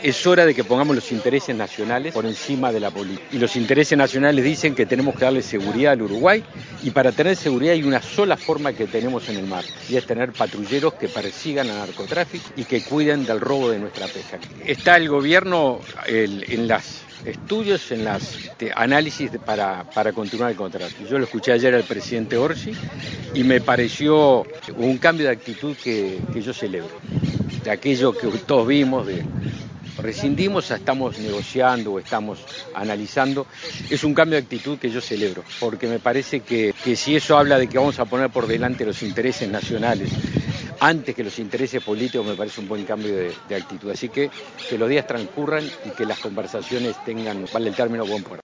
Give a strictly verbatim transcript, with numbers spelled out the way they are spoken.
Es hora de que pongamos los intereses nacionales por encima de la política. Y los intereses nacionales dicen que tenemos que darle seguridad al Uruguay, y para tener seguridad hay una sola forma que tenemos en el mar, y es tener patrulleros que persigan al narcotráfico y que cuiden del robo de nuestra pesca. Está el gobierno el, en los estudios, en los análisis de, para, para continuar el contrato. Yo lo escuché ayer al presidente Orsi y me pareció un cambio de actitud que, que yo celebro. De aquello que todos vimos, de rescindimos a estamos negociando o estamos analizando, es un cambio de actitud que yo celebro, porque me parece que, que si eso habla de que vamos a poner por delante los intereses nacionales antes que los intereses políticos, me parece un buen cambio de, de actitud. Así que que los días transcurran y que las conversaciones tengan, vale el término, buen puerto.